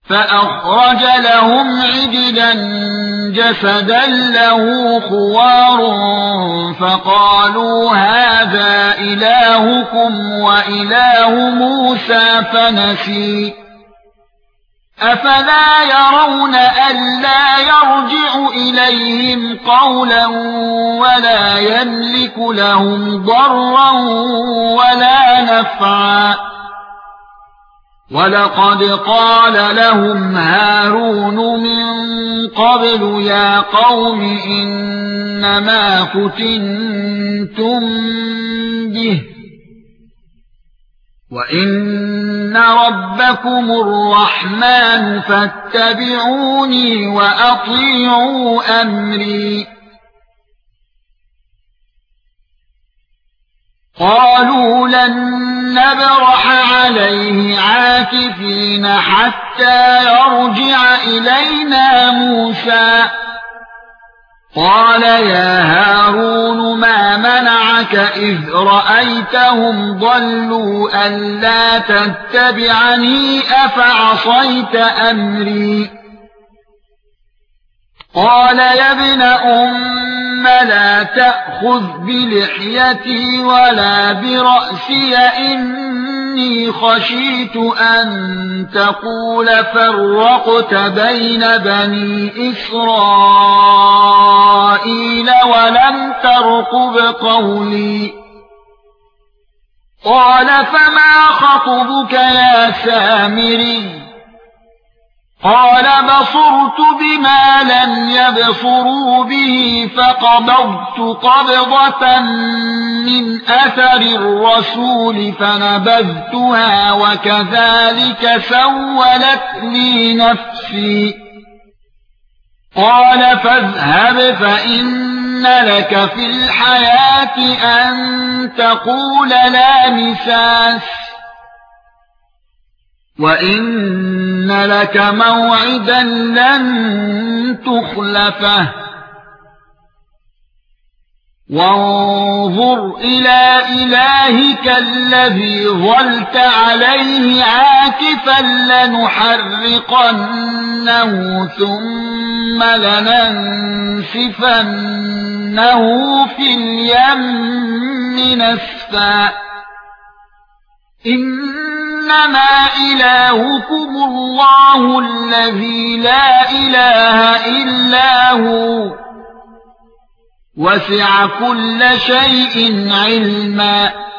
فأخرج لهم عجلا جسدا له خوار فقالوا هذا إلهكم وإله موسى فنسي أفلا يرون ألا يرجع إليهم قولا ولا يملك لهم ضرا ولا نفعا ولقد قال لهم هارون من قبل يا قوم إنما فتنتم به وإن ربكم الرحمن فاتبعوني وأطيعوا أمري قالوا لن نبرح عليه عاكفين حتى يرجع إلينا موسى قال يا هارون ما منعك إذ رأيتهم ضلوا ألا تتبعني أفعصيت أمري قال يا ابن لا تأخذ بلحيتي ولا برأسي إني خشيت أن تقول فرقت بين بني إسرائيل ولم ترقب قولي قال فما خطبك يا سامري قال بصرت بما لم يبصروا به فقبضت قبضة من أثر الرسول فنبذتها وكذلك سولت لي نفسي قال فاذهب فإن لك في الحياة أن تقول لا مساس وَإِنَّ لَكَ مَوْعِدًا لَّن تُخْلَفَهُ وَانظُرْ إِلَى إِلَٰهِكَ الَّذِي ظَلْتَ عَلَيْهِ عَاكِفًا لَّنُحَرِّقَنَّهُ ثُمَّ لَنَنسِفَنَّهُ فِي الْيَمِّ نَسْفًا إنما إلهكم الله الذي لا إله إلا هو وسع كل شيء علما